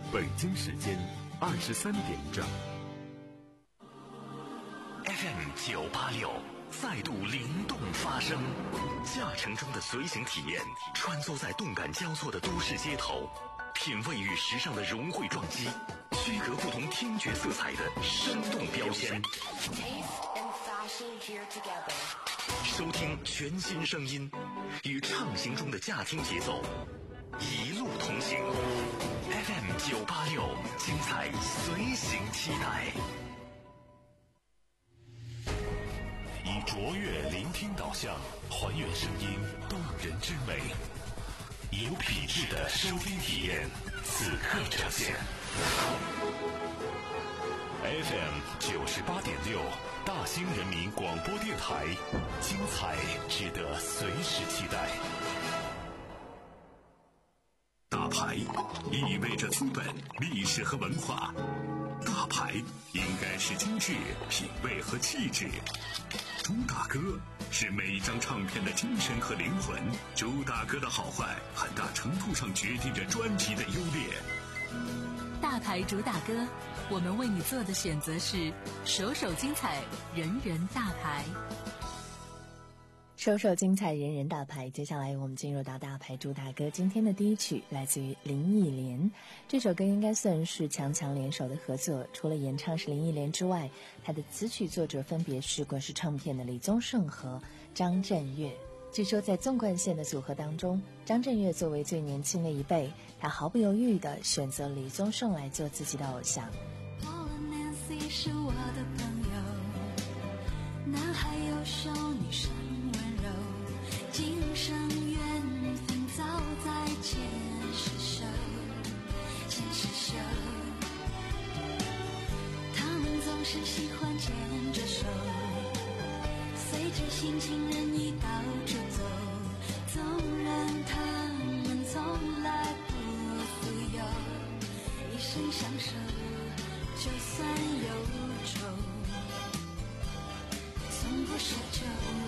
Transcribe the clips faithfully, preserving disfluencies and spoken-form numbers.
北京时间二十三点整。 F M 九八六再度灵动发声，驾乘中的随行体验，穿梭在动感交错的都市街头，品味与时尚的融汇撞击，区隔不同听觉色彩的生动标签。收听全新声音，与畅行中的驾听节奏，一路同行。F M 九八六，精彩随行期待。以卓越聆听导向，还原声音动人之美，有品质的收听体验，此刻呈现。F M 九十八点六，大兴人民广播电台，精彩值得随时期待。大牌意味着资本、历史和文化，大牌应该是精致、品味和气质。朱大哥是每一张唱片的精神和灵魂，朱大哥的好坏很大程度上决定着专辑的优劣。 大牌主打歌，我们为你做的选择是首首精彩，人人大牌。 首首精彩，人人大牌。接下来我们进入到大牌主打歌，今天的第一曲来自于林忆莲。这首歌应该算是强强联手的合作，除了演唱是林忆莲之外，她的词曲作者分别是滚石唱片的李宗盛和张震岳。据说在纵贯线的组合当中，张震岳作为最年轻的一辈，他毫不犹豫地选择李宗盛来做自己的偶像。 Nancy 是我的朋友，男孩优秀，女生温柔，今生缘分早在前世修，前世修。他们总是喜欢牵着手，随着新情人一到处走，纵然他们从来不富有，一生相守，就算忧愁，从不奢求。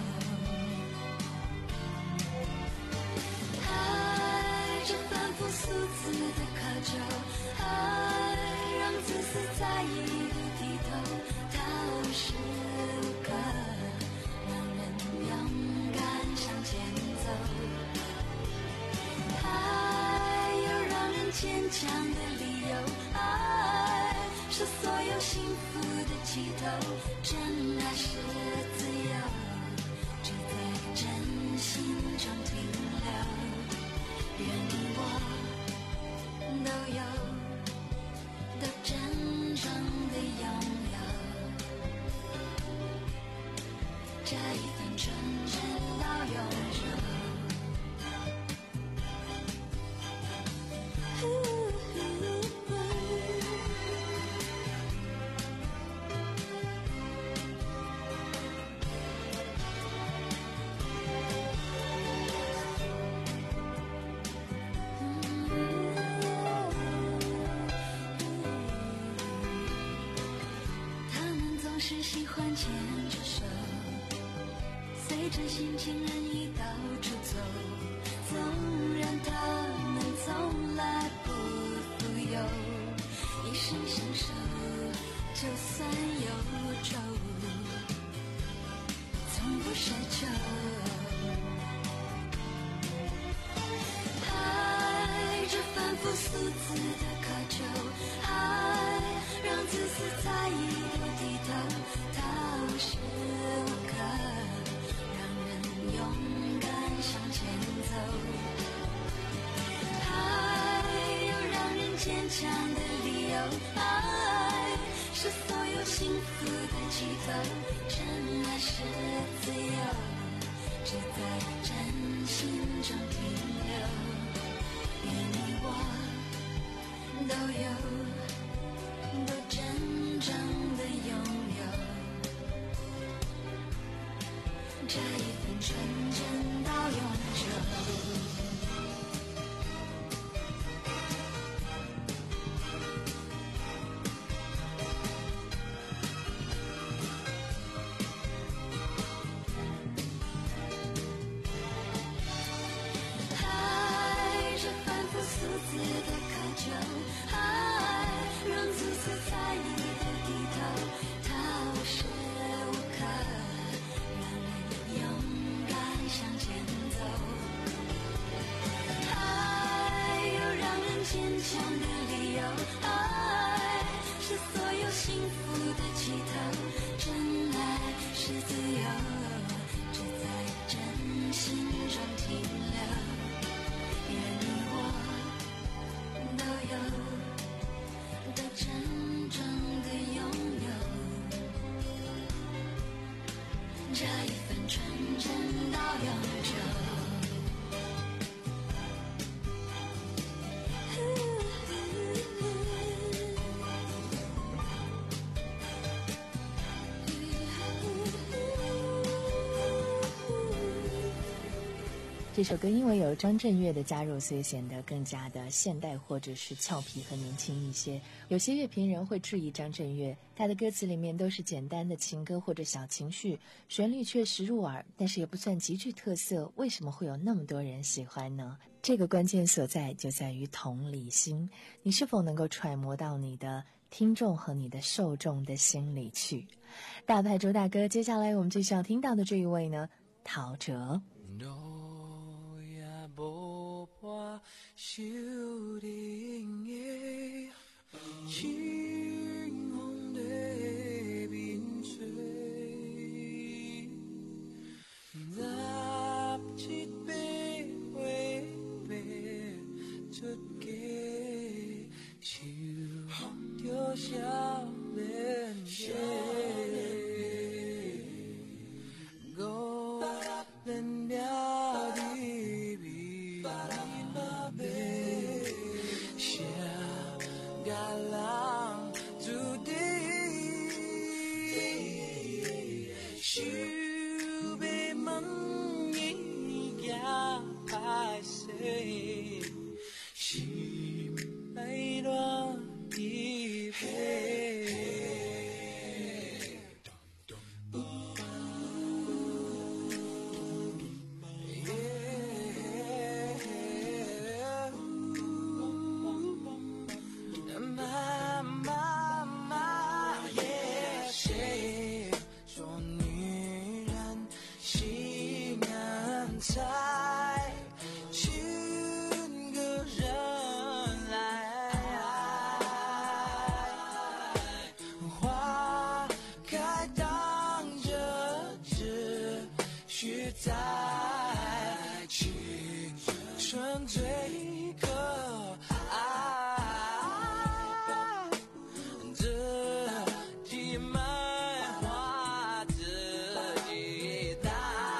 爱这反复数次的渴求，爱让自私在一路低头，它无时无刻让人勇敢向前走。爱有让人坚强的理由，爱是所有幸福的起头，真爱是自由，只在真心中停留。愿你我都有，都真正的拥有这一份纯真到永久。喜欢牵着手，随着新情人一到处走，纵然他们从来不富有，一生相守，就算忧愁，从不奢求。爱这反复数次的渴求，爱让自私在一路低头，它无时无刻让人勇敢向前走。爱有让人坚强的理由，爱是所有幸福的起头，真爱是自由，只在真心中停留。愿你我都有，都真正的拥有这一份纯真到永久。爱这反复数次的渴求，爱这首歌因为有张震岳的加入，所以显得更加的现代或者是俏皮和年轻一些。有些乐评人会质疑张震岳，他的歌词里面都是简单的情歌或者小情绪，旋律却实入耳，但是也不算极具特色，为什么会有那么多人喜欢呢？这个关键所在就在于同理心，你是否能够揣摩到你的听众和你的受众的心里去。大牌周大哥，接下来我们最需要听到的这一位呢，陶喆。 无伴守人的清风在面吹，拿一杯花白出家，受着少年家。我连了你比那杯，谁甲人注定，想要问伊行歹势，心内乱一片。才寻个人来，花开当着只需在青春最可爱，自己买花自己戴。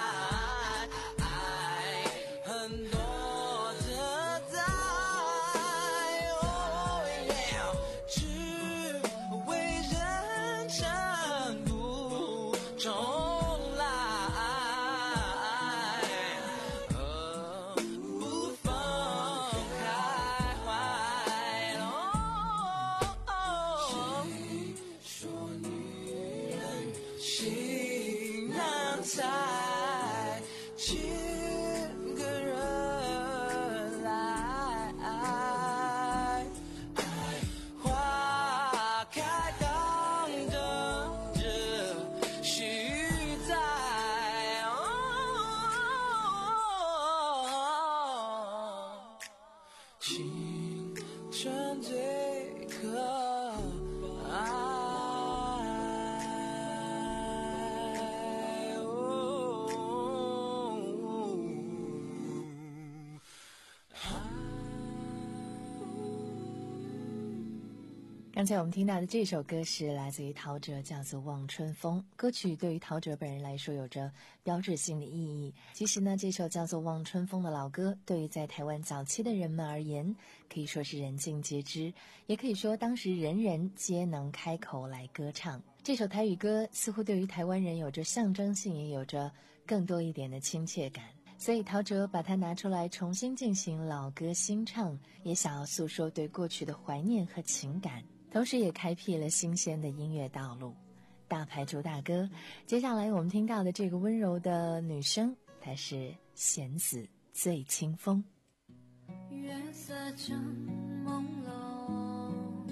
刚才我们听到的这首歌是来自于陶喆，叫做《望春风》。歌曲对于陶喆本人来说有着标志性的意义。其实呢，这首叫做《望春风》的老歌，对于在台湾早期的人们而言，可以说是人尽皆知，也可以说当时人人皆能开口来歌唱。这首台语歌似乎对于台湾人有着象征性，也有着更多一点的亲切感。所以陶喆把它拿出来重新进行老歌新唱，也想要诉说对过去的怀念和情感，同时也开辟了新鲜的音乐道路。大牌主大歌，接下来我们听到的这个温柔的女声，她是弦子醉清风。 月色正朦胧，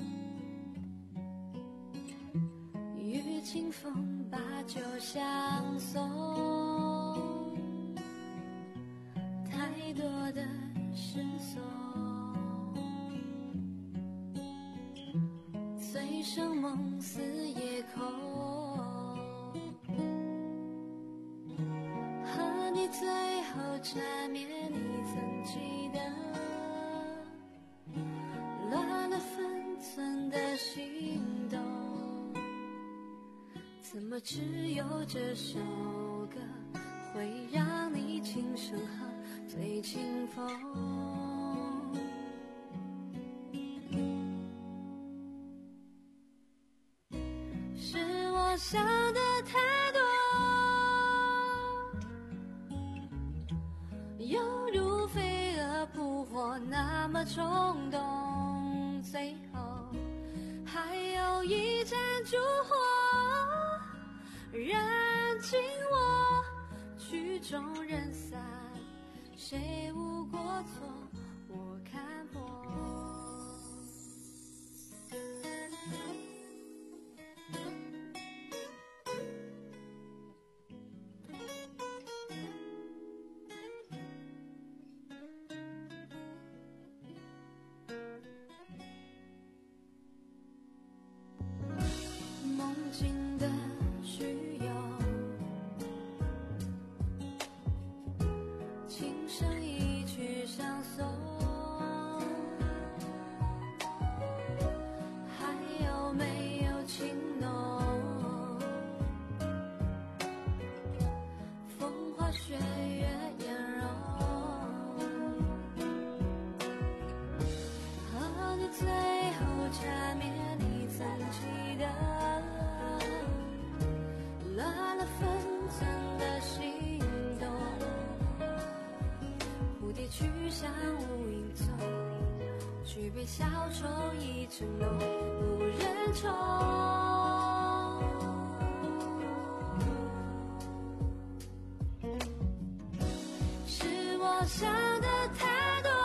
与清风把酒相送，太多的失踪，醉生梦死夜空，和你最后缠绵，你曾记得乱了分寸的心动，怎么只有这首歌会让你轻声喝醉清风？是我想的太多，有么冲动，最后还有一盏烛火燃尽我，曲终人散，谁无过错，我看破。梦境的虚有，轻声一曲相送，还有没有情浓？风花雪月颜容，和你最后缠绵你曾记得，乱了分寸的心动，蝴蝶去向无影踪，举杯消愁一城浓，无人宠。是我想的太多，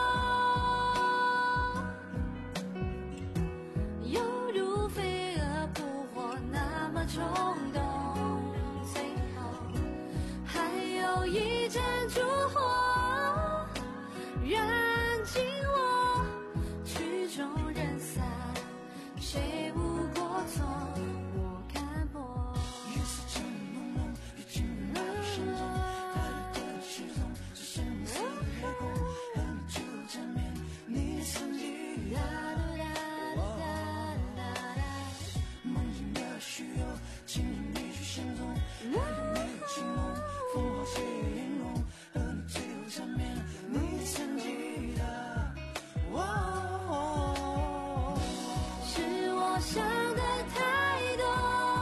犹如飞蛾扑火那么冲动，最后还有一盏烛火燃尽我，曲终人散，谁无过错，我看破。 夜色渐朦胧，已经没有声踪，带着点失踪，是什么似黑空，和你最后缠绵，你曾记得。梦境的虚有，轻轻一曲相送，还有没有情浓？风花雪月颜容，和你最后缠绵，你曾记得。哦， 是我想的太多，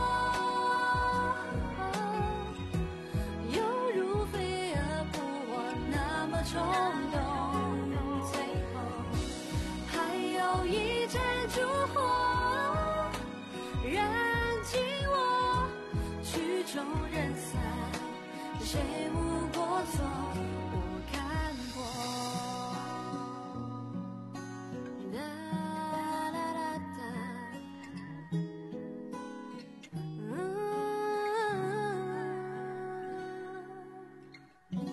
犹如飞蛾扑火那么冲动，最后还有一盏烛火燃尽我，曲终人散，谁无过错，我看破。哒啦啦哒，嗯。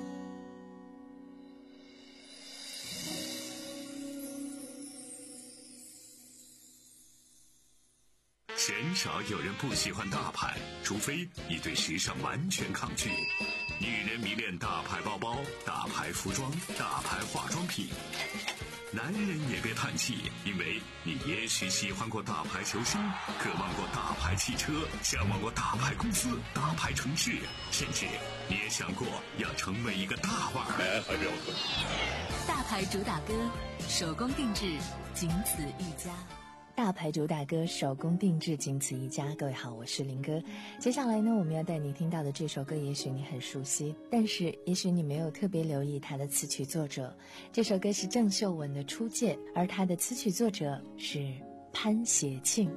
鲜少有人不喜欢大牌，除非你对时尚完全抗拒。女人迷恋大牌包包、大牌服装、大牌化妆品。男人也别叹气，因为你也许喜欢过大牌球星，渴望过大牌汽车，向往过大牌公司、大牌城市，甚至你也想过要成为一个大腕儿。 大牌主打歌，手工定制，仅此一家。 大牌主打歌手工定制，仅此一家。各位好，我是林哥。接下来呢，我们要带你听到的这首歌，也许你很熟悉，但是也许你没有特别留意它的词曲作者。这首歌是郑秀文的《初见》，而它的词曲作者是潘协庆。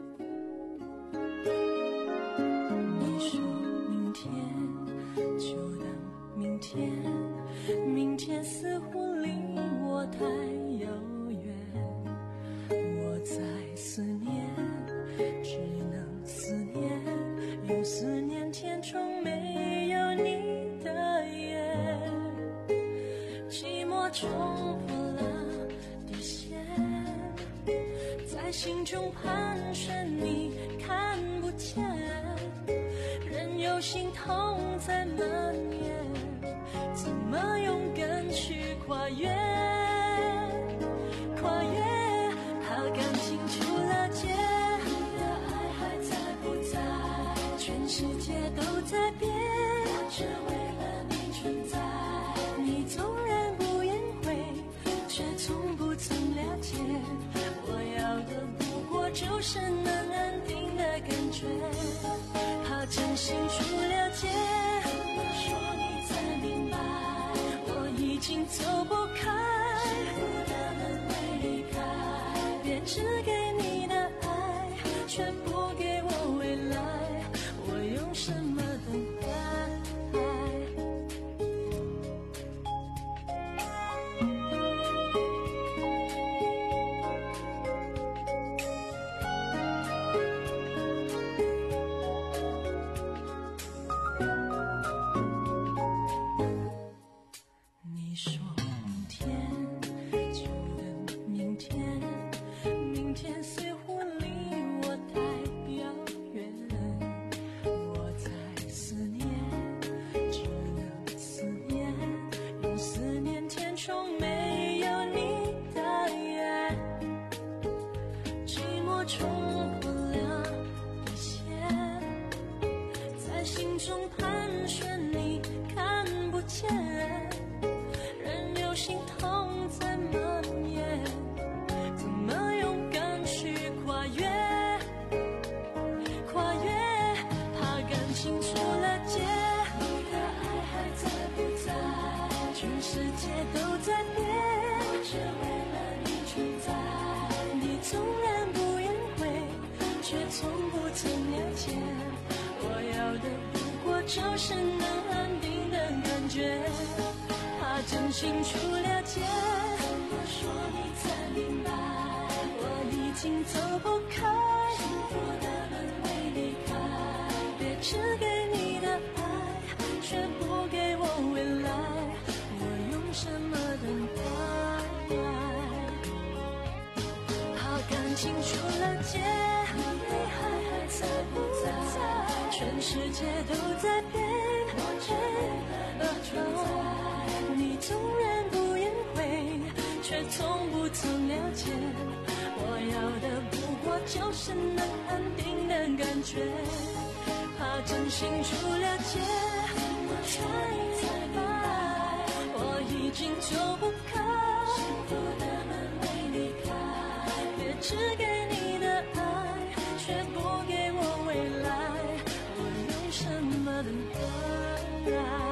你说明天就等明天，明天似乎离我太遥远，我在思念，只能思念，用思念填充没有你的夜，寂寞冲破了底线，在心中盘旋，你看不见，任由心痛在蔓延，怎么勇敢去跨越，跨越，怕感情出了界，你的爱还在不在？全世界都在变，我只为了你存在。你纵然不言悔，却从不曾了解，我要的不过就是能安定的感觉，怕真心出了界，我说你才明白，我已经走不开，舍不得能为你只给你的爱，却不给我未来，我用什么等待？你说明天就等明天，明天似乎离我太遥远，我在思念，只能思念，用思念填充没有你的夜，寂寞冲破了底线，在心中盘旋，你看不见，任由心痛在蔓延，怎么勇敢去跨越？跨越，怕感情出了界，你的爱还在不在？全世界都在变，我只为了你存在。你纵然不言悔，却从不曾了解，我要的不过就是能安定的感觉。怕真心出了界，怎么说你才明白？我已经走不开，幸福的门未离开。别只给你的爱，却不给我未来，我用什么等待？怕感情出了界，你还还在不在？全世界都在变，我只为了你存在。你纵然不言悔，却从不曾了解，我要的不过就是能安定的感觉。怕真心出了界，我才明白，我已经走不开，幸福的门未离开。别只给你的爱，却不给我未来，我用什么等待？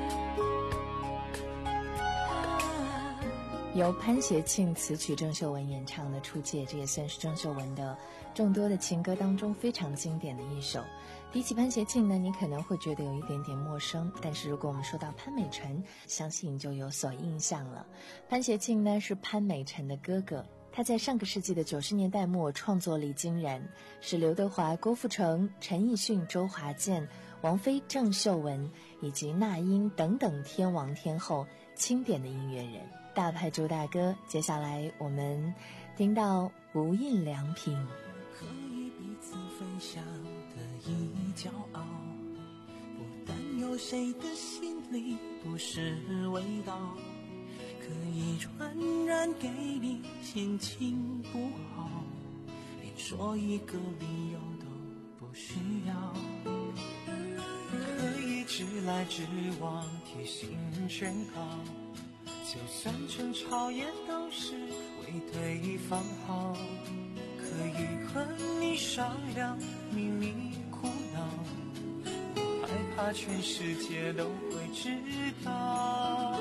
由潘协庆词曲郑秀文演唱的《出界》，这也算是郑秀文的众多的情歌当中非常经典的一首。提起潘协庆呢，你可能会觉得有一点点陌生，但是如果我们说到潘美辰，相信就有所印象了。潘协庆呢是潘美辰的哥哥，他在上个世纪的九十年代末创作力惊人，是刘德华、郭富城、陈奕迅、周华健、王菲、郑秀文以及那英等等天王天后经典的音乐人。大牌主打歌，接下来我们听到无印良品。 可以彼此分享的一骄傲，不担忧谁的心里不是味道，可以传染给你心情不好，连说一个理由都不需要，可以直来直往贴心劝告，就算争吵也都是为对方好，可以和你商量秘密苦恼，不害怕全世界都会知道。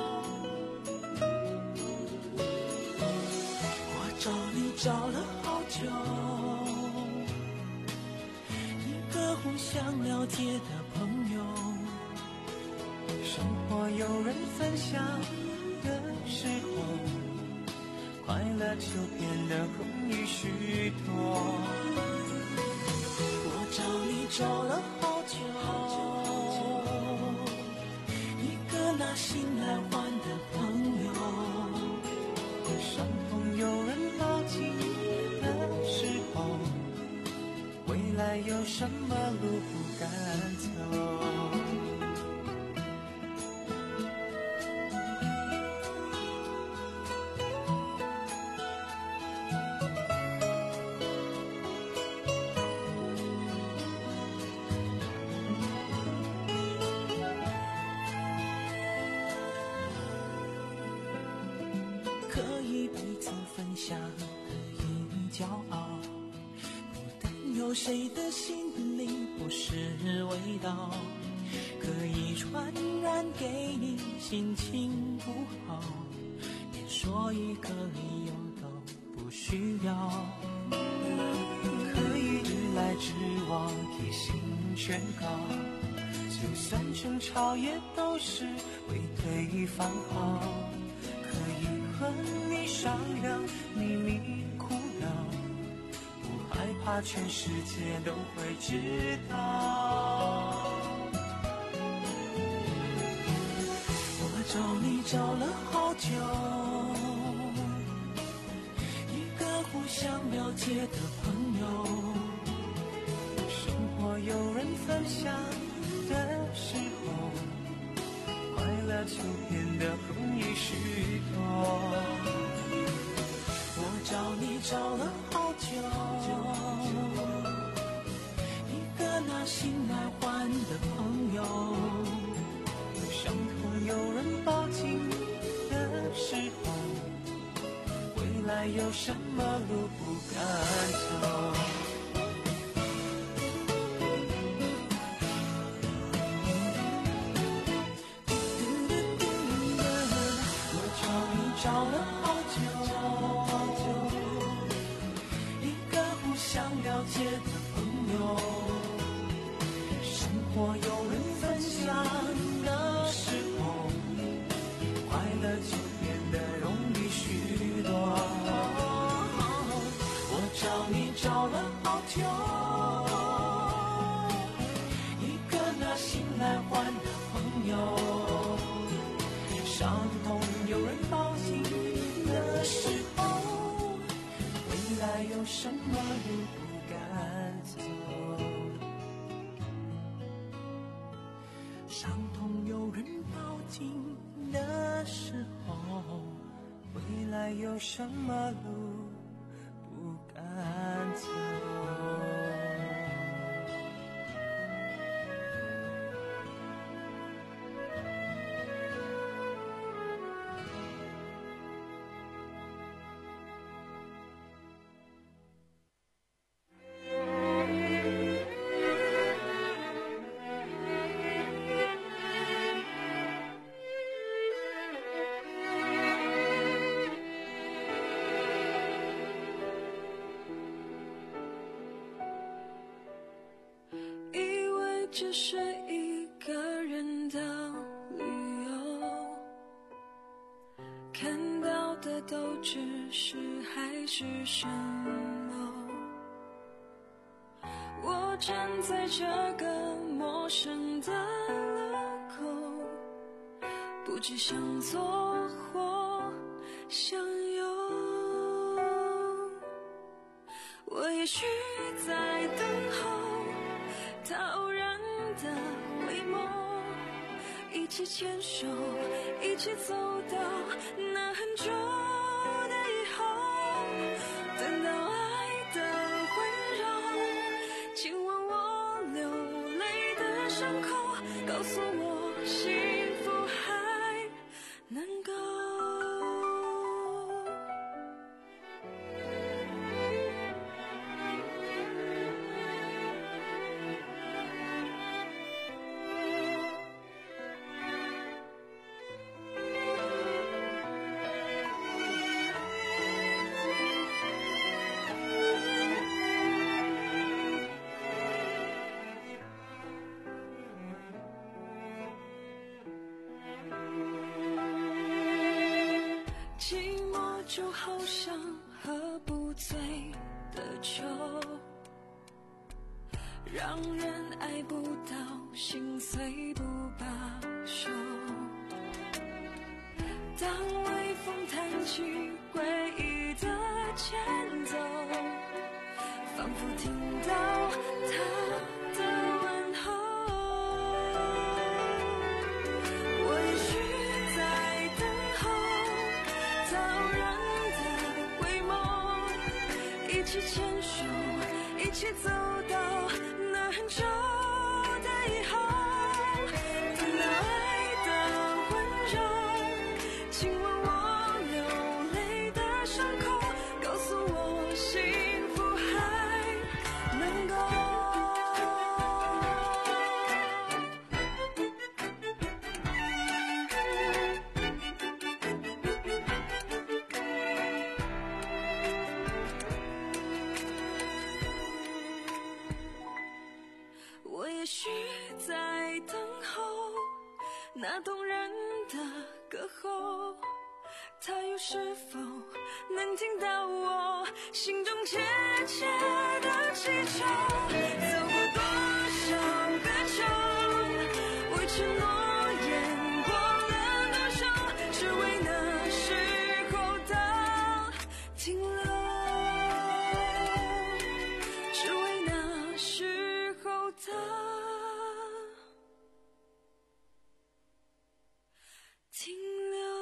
我找你找了好久，一个互相了解的朋友，生活有人分享的时候，快乐就变得容易许多。我找你找了好久，一个拿心来换的朋友，伤痛有人牢记的时候，未来有什么路不敢走。可以彼此分享的一骄傲，不担忧谁的心里不是味道，可以传染给你心情不好，连说一个理由都不需要， 指望贴心劝告，就算争吵也都是为对方好，可以和你商量秘密苦恼，不害怕全世界都会知道。我找你找了好久，一个互相了解的朋友，生活有人分享的时候，快乐就变得容易许多。我找你找了好久，一个拿心来换的朋友，伤痛有人抱紧的时候，未来有什么路不敢走。找了好久，一个互相了解的朋友，生活有人分享的时候，快乐就变得容易许多。我找你找了好久，一个拿心来换的朋友，伤痛有人抱紧的时候，未来有什么路不敢走？伤痛有人抱紧的时候，未来有什么路不敢走？ 这是一个人的旅游，看到的都只是海市蜃楼。我站在这个陌生的路口，不知向左或向右。我也许在等候陶然的回眸，一起牵手，一起走到那很久的以后，等到爱的温柔亲吻我流泪的伤口，告诉我幸福还能够。就好像喝不醉的酒，让人爱不到，心碎不罢休。当微风弹起回忆的前奏，仿佛听到他的问候。我也许在等候陶然一起牵手，一起走到那很久的以后，等到爱的温柔亲吻我流泪的伤口，告诉我幸福还能够。 是否能听到我心中切切的祈求？走过多少个秋，为承诺演过了多少，只为那时候的停留，只为那时候的停留。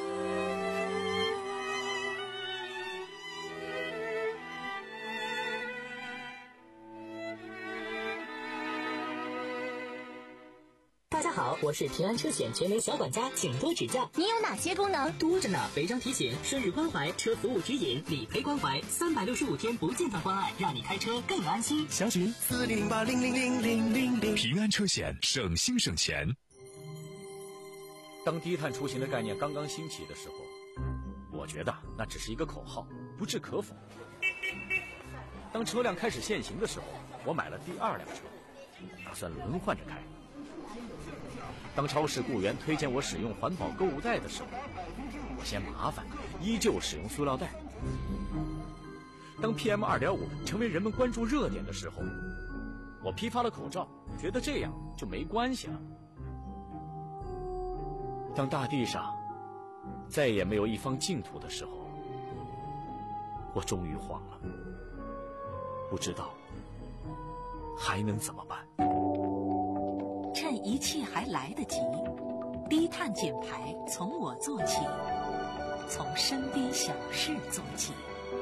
大家好，我是平安车险全联小管家，请多指教。 你有哪些功能？ 多着呢，违章提醒、顺日关怀、车服务指引、理赔关怀，三百六十五天不间断关爱，让你开车更安心。 详询四零零八零零零零零零。 平安车险，省心省钱。 当低碳出行的概念刚刚兴起的时候，我觉得那只是一个口号，不置可否。当车辆开始限行的时候，我买了第二辆车，打算轮换着开。当超市雇员推荐我使用环保购物袋的时候，我嫌麻烦，依旧使用塑料袋。当 P M 二点五 成为人们关注热点的时候，我批发了口罩，觉得这样就没关系了。当大地上再也没有一方净土的时候，我终于慌了，不知道还能怎么办。 趁一切还来得及，低碳减排从我做起，从身边小事做起。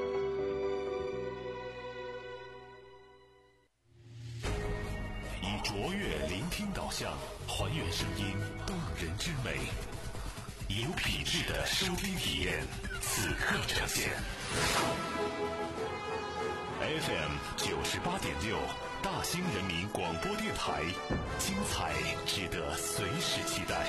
以卓越聆听导向，还原声音动人之美，有品质的收听体验，此刻呈现。F M 九十八点六，大兴人民广播电台，精彩值得随时期待。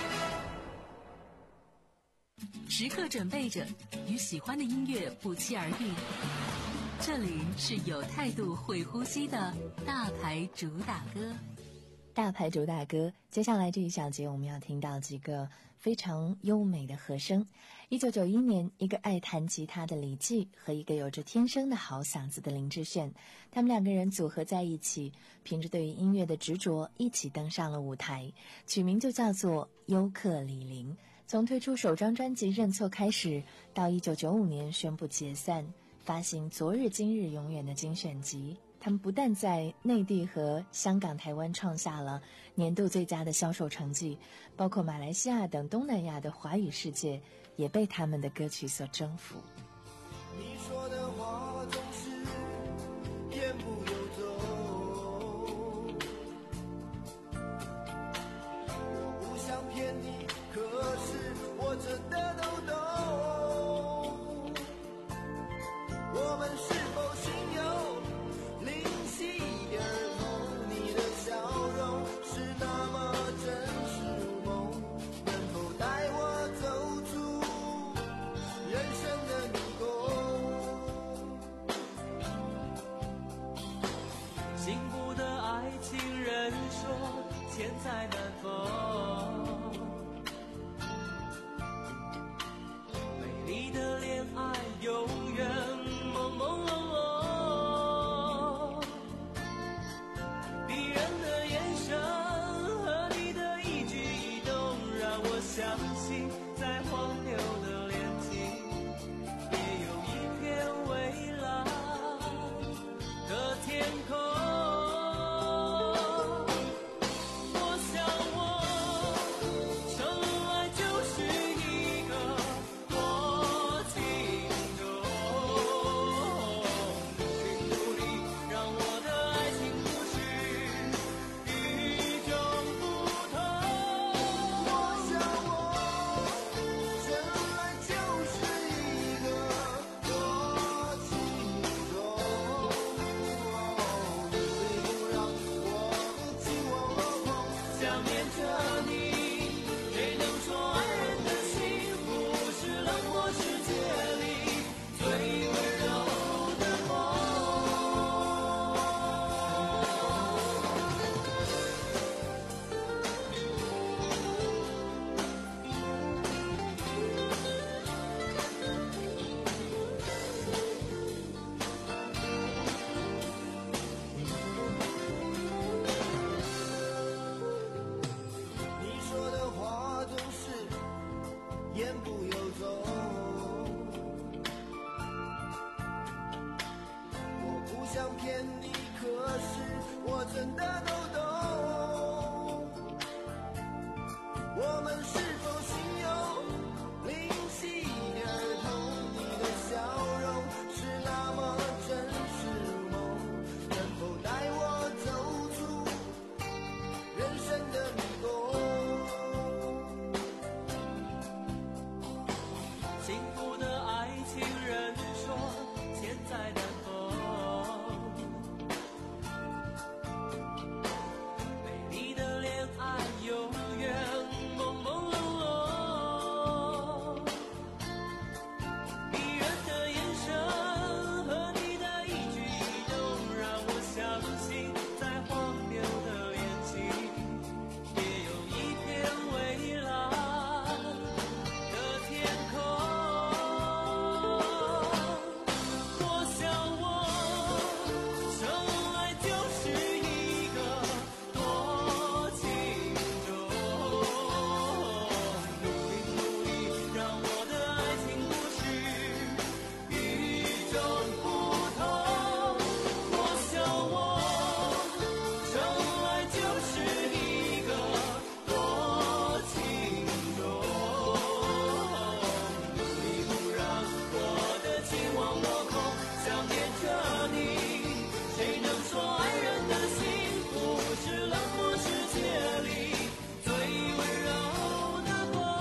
时刻准备着，与喜欢的音乐不期而遇。这里是有态度、会呼吸的大牌主打歌。 大牌主打歌，接下来这一小节我们要听到几个非常优美的和声。一九九一年，一个爱弹吉他的李骥和一个有着天生的好嗓子的林志炫，他们两个人组合在一起，凭着对于音乐的执着，一起登上了舞台，取名就叫做优客李林。从推出首张专辑《认错》开始，到一九九五年宣布解散，发行《昨日今日永远》的精选集。他们不但在内地和香港、台湾创下了年度最佳的销售成绩，包括马来西亚等东南亚的华语世界也被他们的歌曲所征服。 你说的话总是言不由衷，我不想骗你，可是我真的都懂，我们是否心有灵犀一点通，你的笑容是那么真实如梦，能否带我走出人生的迷宫？ 幸福的爱情人说千载难逢，美丽的恋爱永远朦朦胧胧，逼人的眼神和你的一举一动，让我相信在荒谬的恋情也有一片蔚蓝的天空。我想我问你，可是我真的都懂。我们是否心有灵犀一点通？你的笑容是那么真实梦，能否带我走出人生的迷宫？ 幸福的爱情人说现在难逢，美丽的恋爱永远朦朦胧胧，迷人的眼神和你的一举一动让我相信在荒谬的眼睛也有一片蔚蓝的天空。我想我生来就是一个多情种，努力努力让我的爱情故事与众不同。我想我生来就是一个多情种，努力不让我的情网落空，想念着你。谁能说爱人的幸福是冷漠世界里最温柔的风？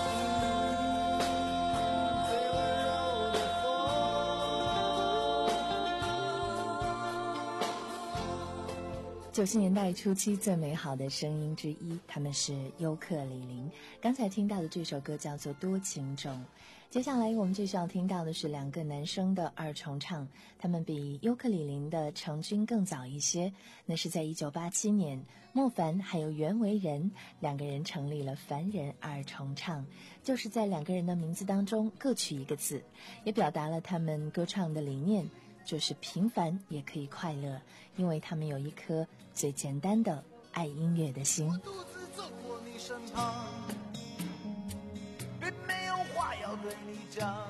最温柔的风。 九十年代初期最美好的声音之一，他们是优客李林。刚才听到的这首歌叫做《多情种》。接下来我们继续要听到的是两个男生的二重唱，他们比优客李林的成军更早一些。那是在一九八七年，莫凡还有袁惟仁两个人成立了凡人二重唱，就是在两个人的名字当中各取一个字，也表达了他们歌唱的理念，就是平凡也可以快乐，因为他们有一颗最简单的爱音乐的心。 独自走过你身旁，并没有话要对你讲，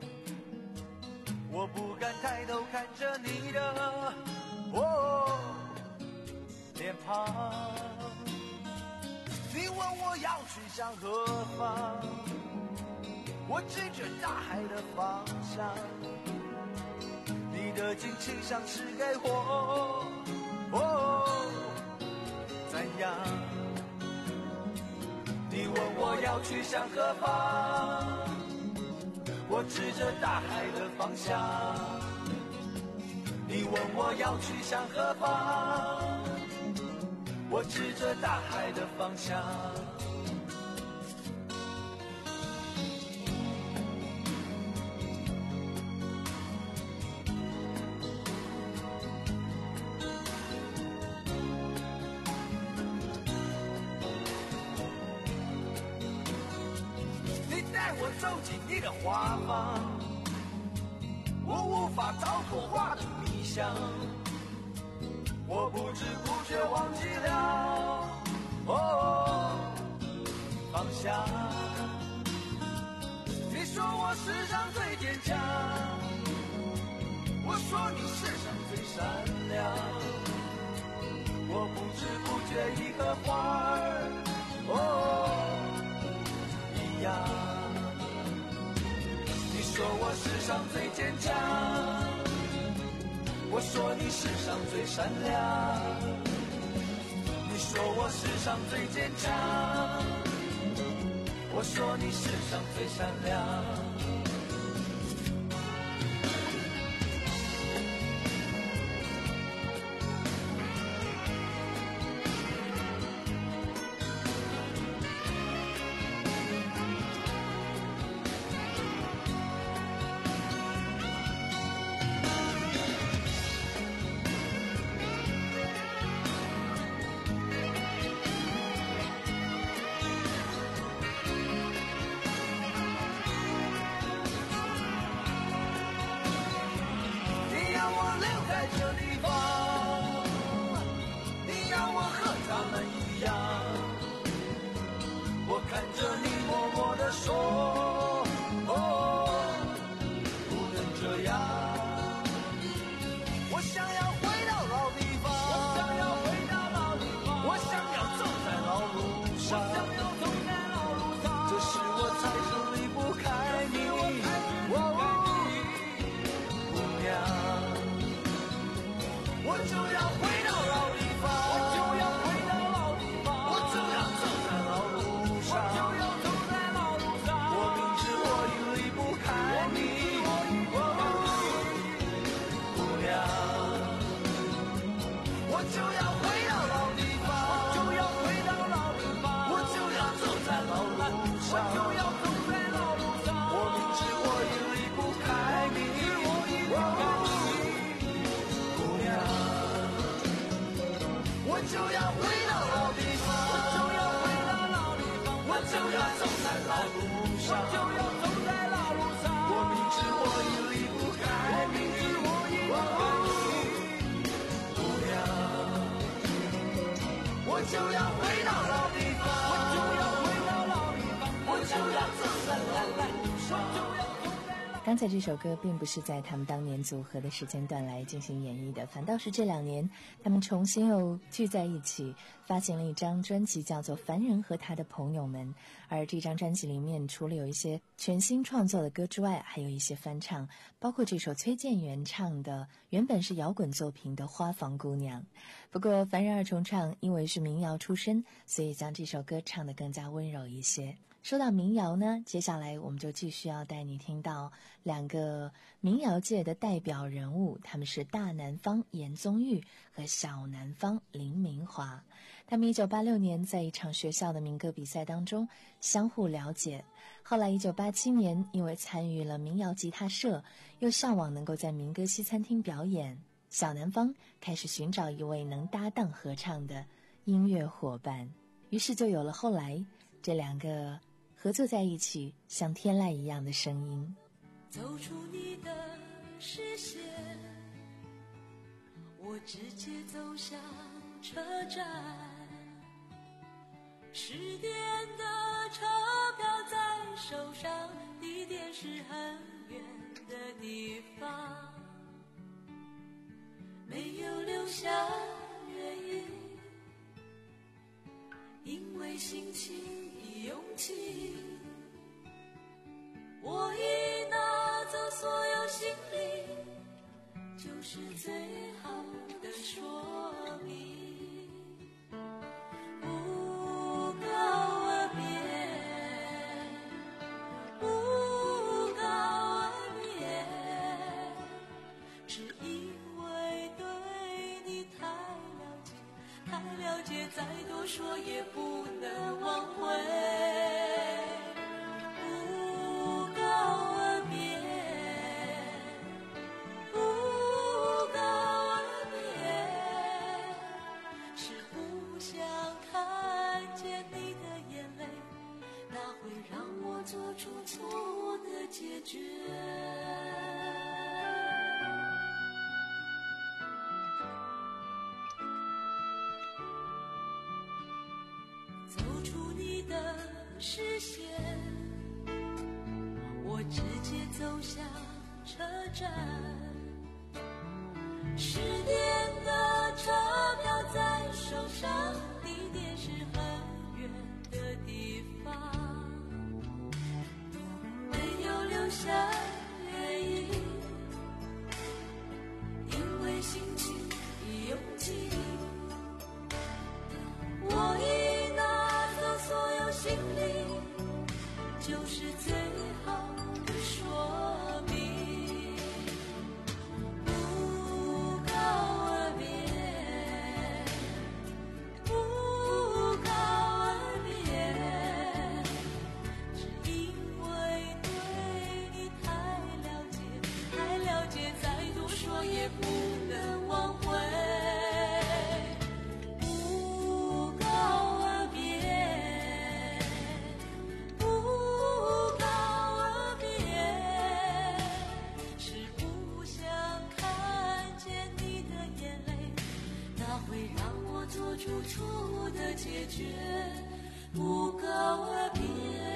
我不敢抬头看着你的哦脸庞。你问我要去向何方，我指着大海的方向。你的惊情像是给我哦怎样？你问我要去向何方，我指着大海的方向。你问我要去向何方，我指着大海的方向。我走进你的花房，我无法逃脱花的迷香，我不知不觉忘记了哦方向。你说我世上最坚强，我说你世上最善良，我不知不觉已和花儿哦一样。你说我世上最坚强，我说你世上最善良。你说我世上最坚强，我说你世上最善良。 就要回到老地方，我就要回到老地方，我就要走在老路上，我就要走在老路上。我明知我已离不开你，姑娘，我就要回到老地方，我就要回到老地方，我就要走在老路上，我就要走在老路上。我明知我已离不开你，姑娘，我就要回到老地方，我就要回到老地方，我就要走在老路上，我就要走在老路上。我明知我已离不开你，我明知我已离不开你，姑娘，我就要回到老地方，我就要回到老地方，我就要走在老路上，我就要走在老。 刚才这首歌并不是在他们当年组合的时间段来进行演绎的，反倒是这两年他们重新又聚在一起，发行了一张专辑叫做《凡人和他的朋友们》。而这张专辑里面除了有一些全新创作的歌之外，还有一些翻唱，包括这首崔健原唱的原本是摇滚作品的《花房姑娘》。不过凡人二重唱因为是民谣出身，所以将这首歌唱得更加温柔一些。说到民谣呢，接下来我们就继续要带你听到两个民谣界的代表人物，他们是大南方严宗玉和小南方林明华。他们一九八六年在一场学校的民歌比赛当中相互了解，后来一九八七年因为参与了民谣吉他社，又向往能够在民歌西餐厅表演，小南方开始寻找一位能搭档合唱的音乐伙伴，于是就有了后来这两个合作在一起像天籁一样的声音。 走出你的视线，我直接走向车站，十点的车票在手上，地点是很远的地方，没有留下原因，因为心情已用尽，我已拿走所有行李，就是最好的说明。不告而别，不告而别，只因为对你太了解，太了解，再多说也不能挽回。解决走出你的视线，我直接走向车站，十点的车票在手上，地点是很远的地方，留下原因，因为心情已用尽，我已拿走所有行李，就是最好的说明。不告而别，不告而别，只因也不能挽回。不告而别，不告而别，是不想看见你的眼泪，那会让我做出错误的解决。不告而别，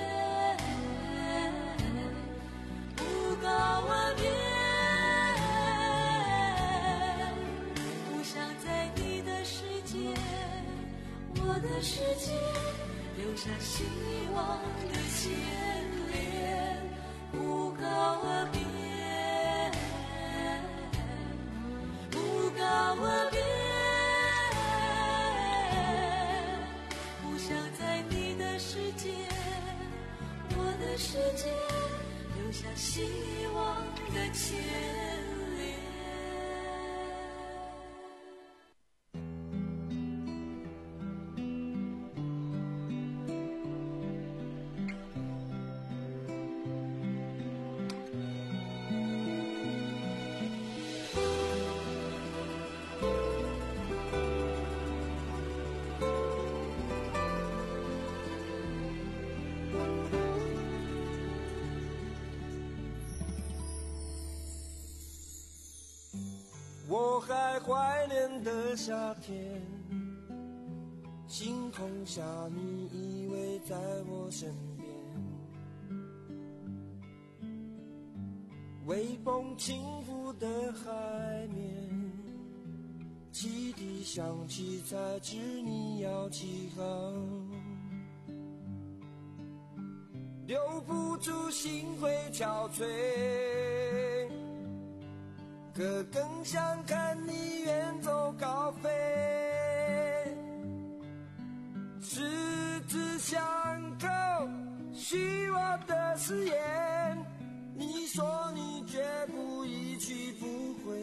不告而别，我的世界留下希望的牵连。不告而别，不告而别。 牵连。 我还怀念的夏天，星空下你依偎在我身边，微风轻拂的海面，汽笛响起才知你要起航，留不住心会憔悴，可更想看你远走高飞，十指相扣，许我的誓言，你说你绝不一去不回。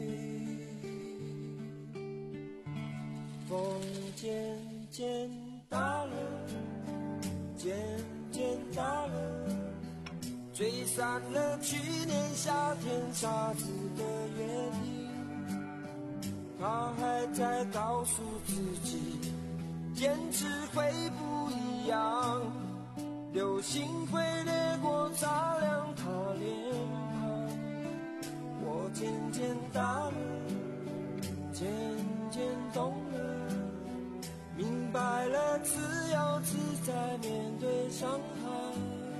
风渐渐大了，渐渐大了，吹散了去年夏天沙子的约定，他还在告诉自己，坚持会不一样，流星会掠过擦亮他脸庞。我渐渐大了，渐渐懂了，明白了自由自在面对伤害，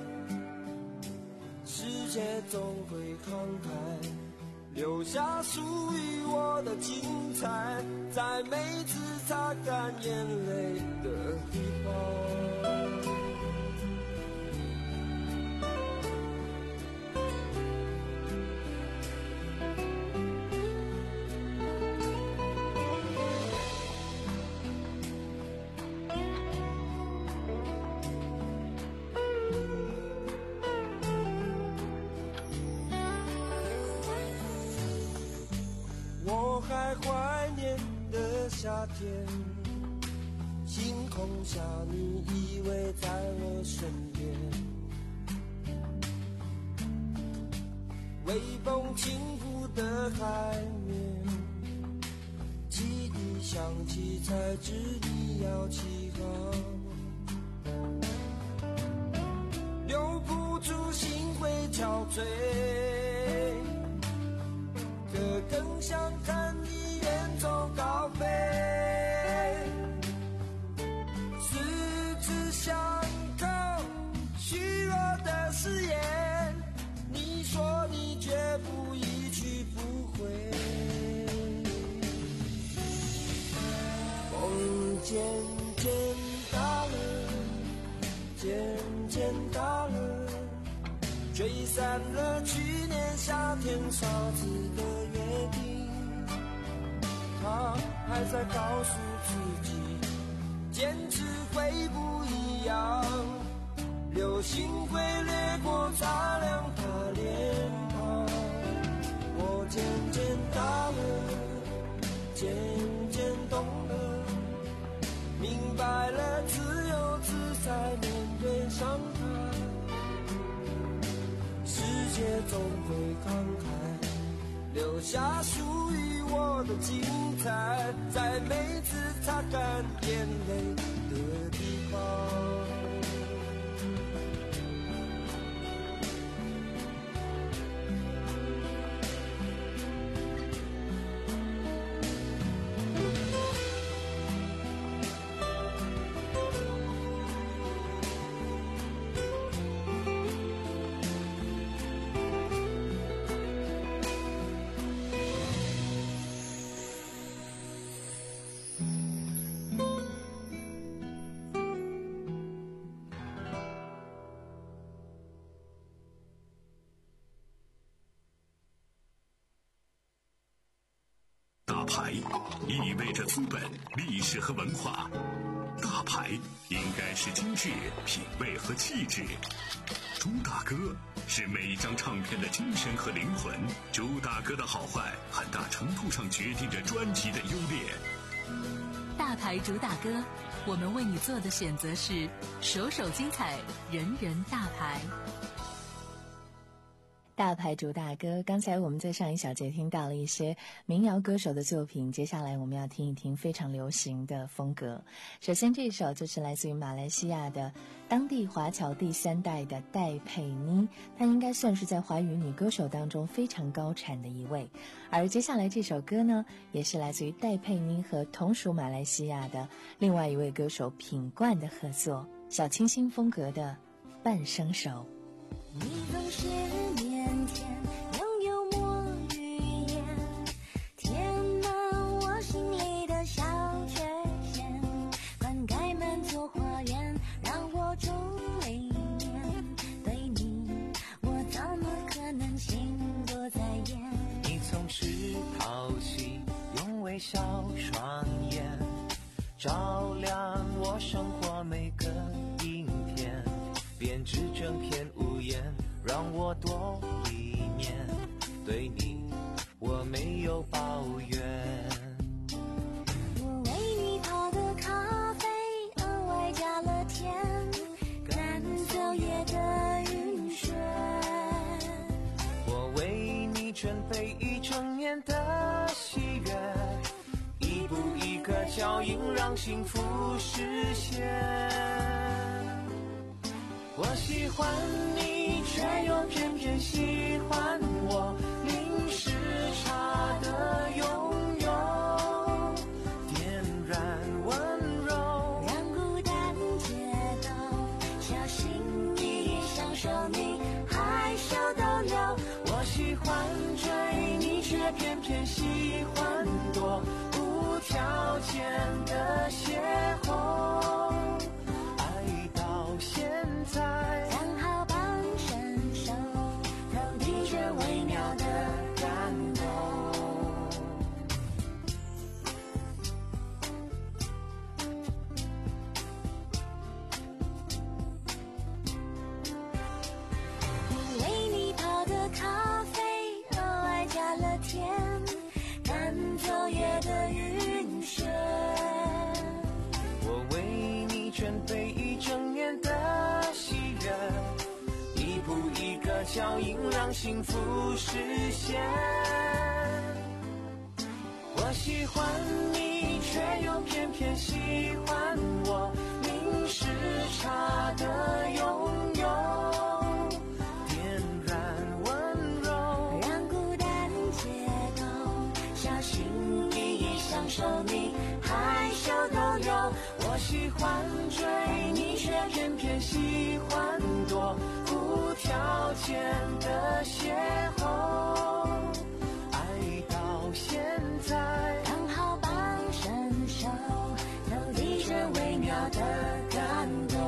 世界总会慷慨，留下属于我的精彩，在每次擦干眼泪的地方。我还怀念的夏天，星空下你依偎在我身边，微风轻拂的海面，汽笛响起才知你要起航，留不住心会憔悴，可更想看你远走高飞，十指相扣，虚弱的誓言，你说你绝不一去不回。风渐渐大了，渐渐大了，吹散了去年夏天沙子的约定，他还在告诉自己，坚持会不一样，流星会掠过擦亮他脸庞。我渐渐大了，渐渐懂了，明白了自由自在面对伤害，世界总会慷慨，留下属于我的精彩，在每次擦干眼泪的地方。 大牌意味着资本、历史和文化，大大牌应该是精致、品味和气质。朱大哥是每一张唱片的精神和灵魂。朱大哥的好坏，很大程度上决定着专辑的优劣。 大牌主打歌，我们为你做的选择是首首精彩，人人大牌。 大牌主打歌，刚才我们在上一小节听到了一些民谣歌手的作品，接下来我们要听一听非常流行的风格。首先这一首就是来自于马来西亚的当地华侨第三代的戴佩妮，她应该算是在华语女歌手当中非常高产的一位。而接下来这首歌呢，也是来自于戴佩妮和同属马来西亚的另外一位歌手品冠的合作，小清新风格的半生熟。 你总是腼腆，用幽默语言填满我心里的小缺陷，灌溉满座花园，让我种里面。对你，我怎么可能心不在焉？ 你总是淘气，用微笑双眼照亮我生活每个阴天，编织整片屋檐，让我多一年。对你，我没有抱怨。 我为你泡的咖啡额外加了甜，赶走夜的晕眩。 我为你准备一整年的喜悦，一步一个脚印让幸福实现。我喜欢你，却又偏偏喜欢我，零时差的拥有，点燃温柔， 让孤单街道小心翼翼享受你害羞逗留。 我喜欢追你，却偏偏喜欢躲，无条件的邂逅。 刚好半生熟，透底着微妙的感动。我为你泡的咖啡额外加了甜，赶走夜的晕眩。 我为你准备一整年的喜悦，一步一个脚印让幸福实现。我喜欢你，却又偏偏喜欢我，零时差的拥有，点燃温柔， 让孤单街道小心翼翼享受你害羞逗留。我喜欢追你，却偏偏喜欢躲，无条件的邂逅。爱到现在， 刚好半生熟，透底着微妙的感动。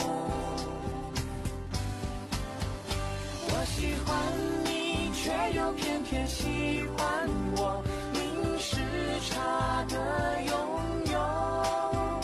我喜欢你，却又偏偏喜欢我，零时差的拥有。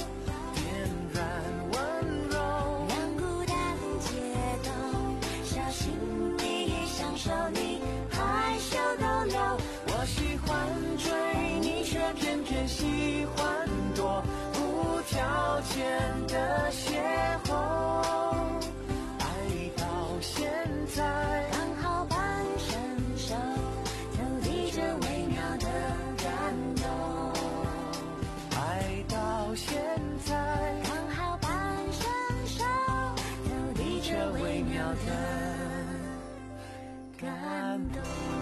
我喜欢追你，却偏偏喜欢躲，无条件的邂逅。爱到现在， 刚好半生熟，透底着微妙的感动。 爱到现在， 刚好半生熟，透底着微妙的感动。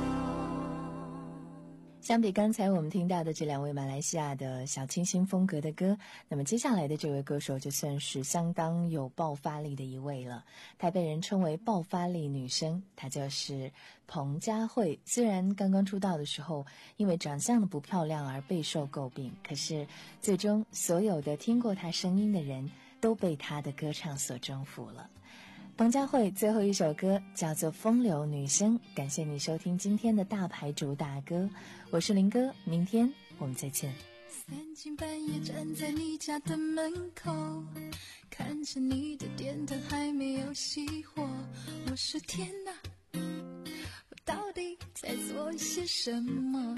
相比刚才我们听到的这两位马来西亚的小清新风格的歌，那么接下来的这位歌手就算是相当有爆发力的一位了。她被人称为爆发力女生，她就是彭佳慧。虽然刚刚出道的时候因为长相的不漂亮而备受诟病，可是最终所有的听过她声音的人都被她的歌唱所征服了。彭佳慧最后一首歌叫做《风流女生》，感谢你收听今天的大牌主打歌，我是林哥，明天我们再见。 三更半夜站在你家的门口，看着你的电灯还没有熄火，我说天哪，我到底在做些什么？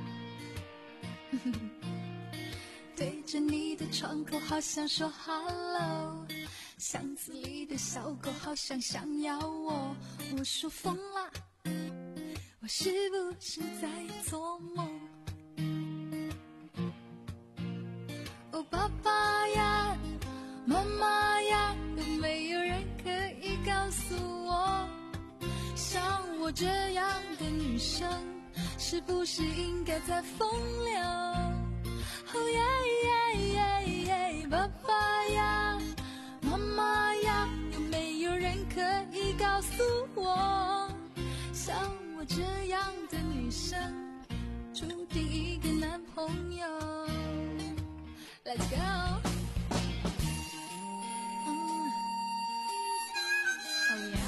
对着你的窗口好想说 hello， 巷子里的小狗好像想咬我，我说疯了，我是不是在做梦？哦，爸爸呀，妈妈呀，有没有人可以告诉我，像我这样的女生是不是应该在风流？哦耶耶耶耶，爸爸呀，妈妈呀，有没有人可以告诉我，像我这样的女生注定一个男朋友。 Let's go。 Oh yeah。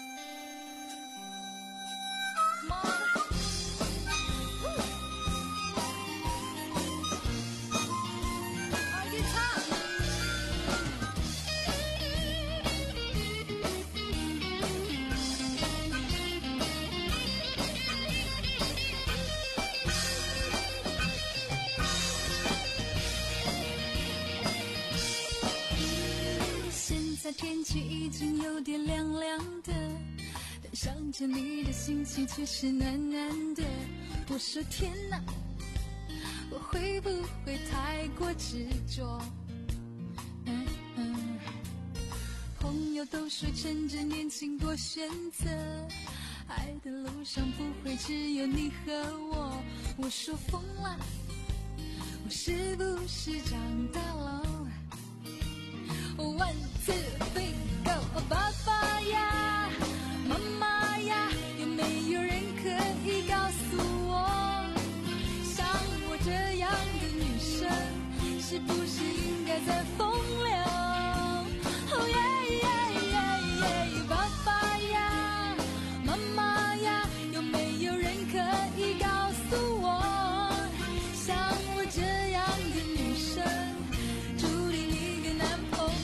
天气已经有点凉凉的，但想着你的心情却是暖暖的。我说天哪，我会不会太过执着？嗯嗯，朋友都说趁着年轻多选择，爱的路上不会只有你和我。我说疯了，我是不是长大了？One two three go， 哦，爸爸呀，妈妈呀，有没有人可以告诉我，像我这样的女生是不是应该在风流？哦耶耶耶耶，爸爸呀，妈妈呀，有没有人可以告诉我，像我这样的女生注定一个男朋友？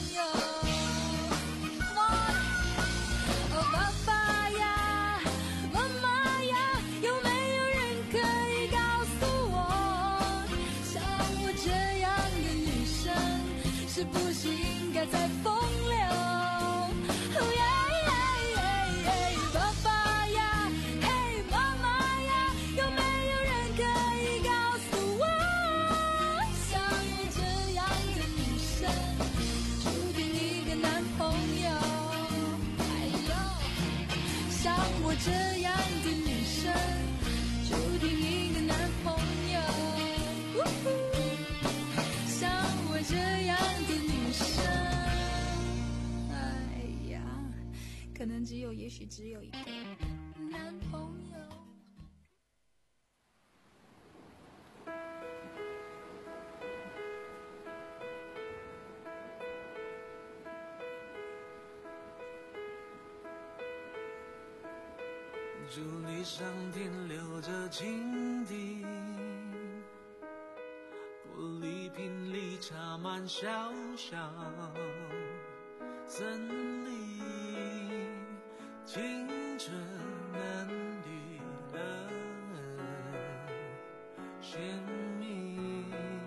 是不是应该在风流？哦耶耶耶，爸爸呀，嘿妈妈呀，有没有人可以告诉我，像我这样的女生注定一个男朋友？哎呦，像我这样的女生注定一个男朋友。呜呼，像我这样的女生，哎呀，可能只有，也许只有一个男朋友。 竹篱上停留着蜻蜓，玻璃瓶里插满小小森林，青春嫩绿的鲜明，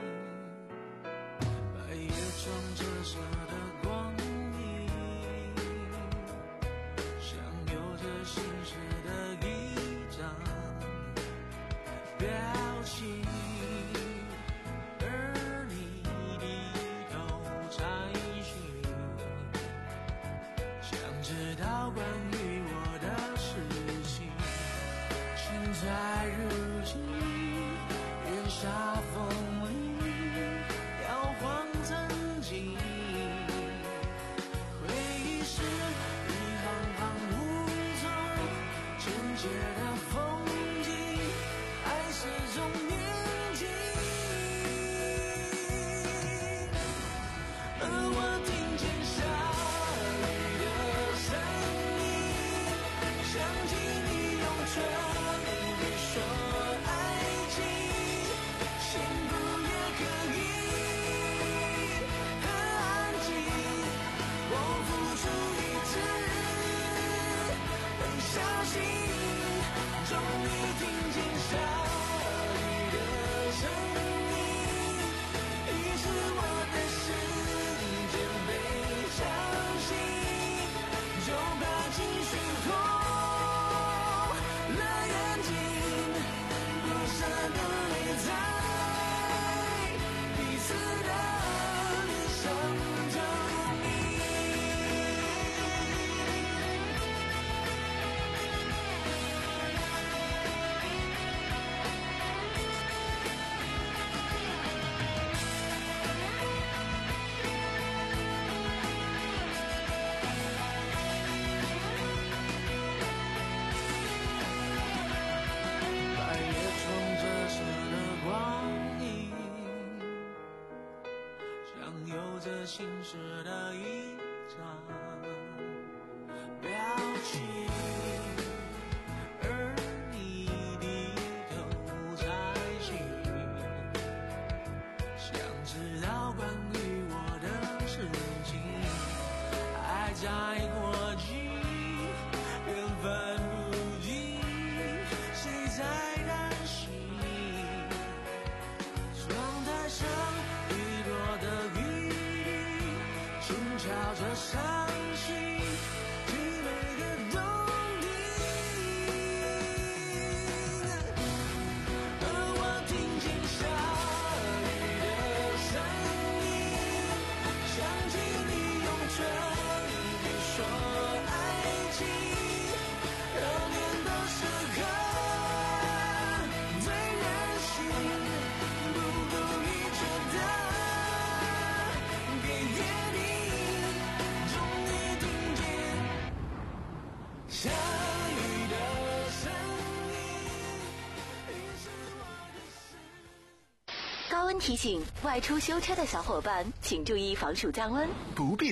白叶窗折射的光影，像有着心事的一张表情，而你低头查询，想知道关于我的事情。现在如今月下风里摇晃曾经， 着心事的一张表情，而你低头才行，想知道关于我的事情，爱在过境，缘分不尽，谁在担心？窗台上雨落的雨滴，轻敲着伤心，替每个冬天。而我听见下雨的声音，想起你用唇语说爱情，热恋的时刻最任性，不顾一切的给约定，终于听见下雨的声音，于是我的心。 高温提醒：外出修车的小伙伴，请注意防暑降温。 不必